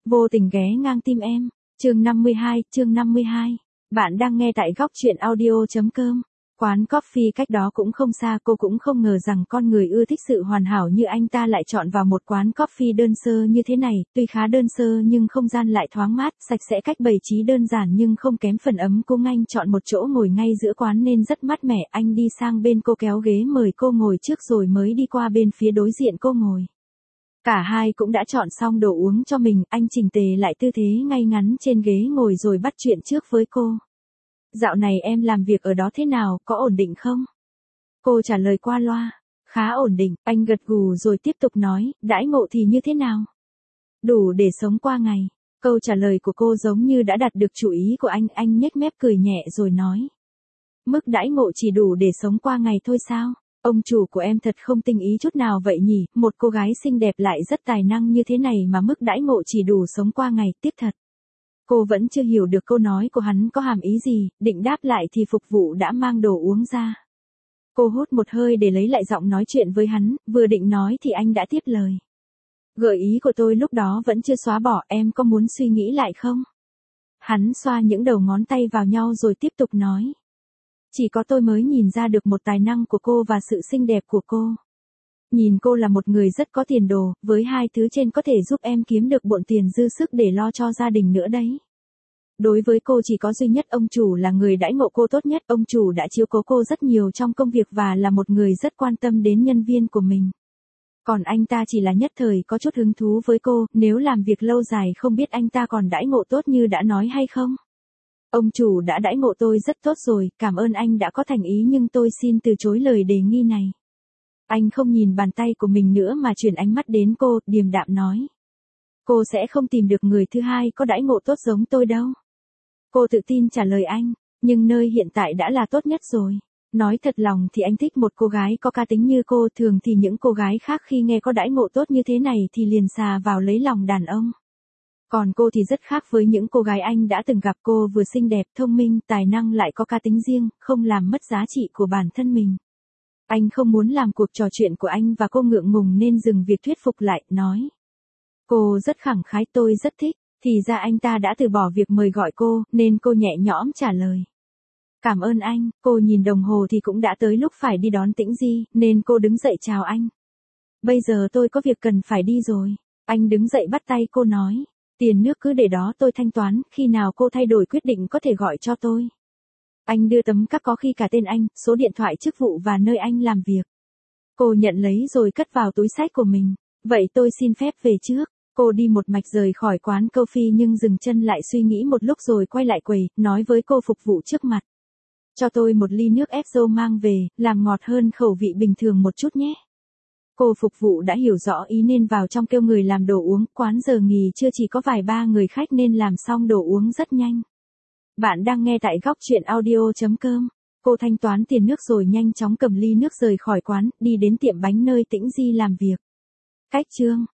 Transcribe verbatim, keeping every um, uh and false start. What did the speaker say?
Vô tình ghé ngang tim em. Chương năm mươi hai, chương năm mươi hai. Bạn đang nghe tại góc truyện audio.com. Quán coffee cách đó cũng không xa, cô cũng không ngờ rằng con người ưa thích sự hoàn hảo như anh ta lại chọn vào một quán coffee đơn sơ như thế này, tuy khá đơn sơ nhưng không gian lại thoáng mát, sạch sẽ, cách bày trí đơn giản nhưng không kém phần ấm cúng. Anh chọn một chỗ ngồi ngay giữa quán nên rất mát mẻ. Anh đi sang bên cô kéo ghế mời cô ngồi trước rồi mới đi qua bên phía đối diện cô ngồi. Cả hai cũng đã chọn xong đồ uống cho mình, anh chỉnh tề lại tư thế ngay ngắn trên ghế ngồi rồi bắt chuyện trước với cô. Dạo này em làm việc ở đó thế nào, có ổn định không? Cô trả lời qua loa. Khá ổn định, anh gật gù rồi tiếp tục nói, đãi ngộ thì như thế nào? Đủ để sống qua ngày. Câu trả lời của cô giống như đã đạt được chủ ý của anh, anh nhếch mép cười nhẹ rồi nói. Mức đãi ngộ chỉ đủ để sống qua ngày thôi sao? Ông chủ của em thật không tinh ý chút nào vậy nhỉ, một cô gái xinh đẹp lại rất tài năng như thế này mà mức đãi ngộ chỉ đủ sống qua ngày, tiếc thật. Cô vẫn chưa hiểu được câu nói của hắn có hàm ý gì, định đáp lại thì phục vụ đã mang đồ uống ra. Cô hút một hơi để lấy lại giọng nói chuyện với hắn, vừa định nói thì anh đã tiếp lời. Gợi ý của tôi lúc đó vẫn chưa xóa bỏ, em có muốn suy nghĩ lại không? Hắn xoa những đầu ngón tay vào nhau rồi tiếp tục nói. Chỉ có tôi mới nhìn ra được một tài năng của cô và sự xinh đẹp của cô. Nhìn cô là một người rất có tiền đồ, với hai thứ trên có thể giúp em kiếm được bộn tiền dư sức để lo cho gia đình nữa đấy. Đối với cô chỉ có duy nhất ông chủ là người đãi ngộ cô tốt nhất, ông chủ đã chiếu cố cô rất nhiều trong công việc và là một người rất quan tâm đến nhân viên của mình. Còn anh ta chỉ là nhất thời có chút hứng thú với cô, nếu làm việc lâu dài không biết anh ta còn đãi ngộ tốt như đã nói hay không. Ông chủ đã đãi ngộ tôi rất tốt rồi, cảm ơn anh đã có thành ý nhưng tôi xin từ chối lời đề nghị này. Anh không nhìn bàn tay của mình nữa mà chuyển ánh mắt đến cô, điềm đạm nói. Cô sẽ không tìm được người thứ hai có đãi ngộ tốt giống tôi đâu. Cô tự tin trả lời anh, nhưng nơi hiện tại đã là tốt nhất rồi. Nói thật lòng thì anh thích một cô gái có cá tính như cô, thường thì những cô gái khác khi nghe có đãi ngộ tốt như thế này thì liền xà vào lấy lòng đàn ông. Còn cô thì rất khác với những cô gái anh đã từng gặp, cô vừa xinh đẹp, thông minh, tài năng lại có cá tính riêng, không làm mất giá trị của bản thân mình. Anh không muốn làm cuộc trò chuyện của anh và cô ngượng ngùng nên dừng việc thuyết phục lại, nói. Cô rất khẳng khái, tôi rất thích, thì ra anh ta đã từ bỏ việc mời gọi cô, nên cô nhẹ nhõm trả lời. Cảm ơn anh, cô nhìn đồng hồ thì cũng đã tới lúc phải đi đón Tĩnh Di, nên cô đứng dậy chào anh. Bây giờ tôi có việc cần phải đi rồi. Anh đứng dậy bắt tay cô nói. Tiền nước cứ để đó tôi thanh toán, khi nào cô thay đổi quyết định có thể gọi cho tôi. Anh đưa tấm cáp có khi cả tên anh, số điện thoại chức vụ và nơi anh làm việc. Cô nhận lấy rồi cất vào túi xách của mình. Vậy tôi xin phép về trước. Cô đi một mạch rời khỏi quán coffee nhưng dừng chân lại suy nghĩ một lúc rồi quay lại quầy, nói với cô phục vụ trước mặt. Cho tôi một ly nước ép dâu mang về, làm ngọt hơn khẩu vị bình thường một chút nhé. Cô phục vụ đã hiểu rõ ý nên vào trong kêu người làm đồ uống, quán giờ nghỉ chưa chỉ có vài ba người khách nên làm xong đồ uống rất nhanh. Bạn đang nghe tại góc truyện audio.com. Cô thanh toán tiền nước rồi nhanh chóng cầm ly nước rời khỏi quán, đi đến tiệm bánh nơi Tĩnh Di làm việc. Cách chương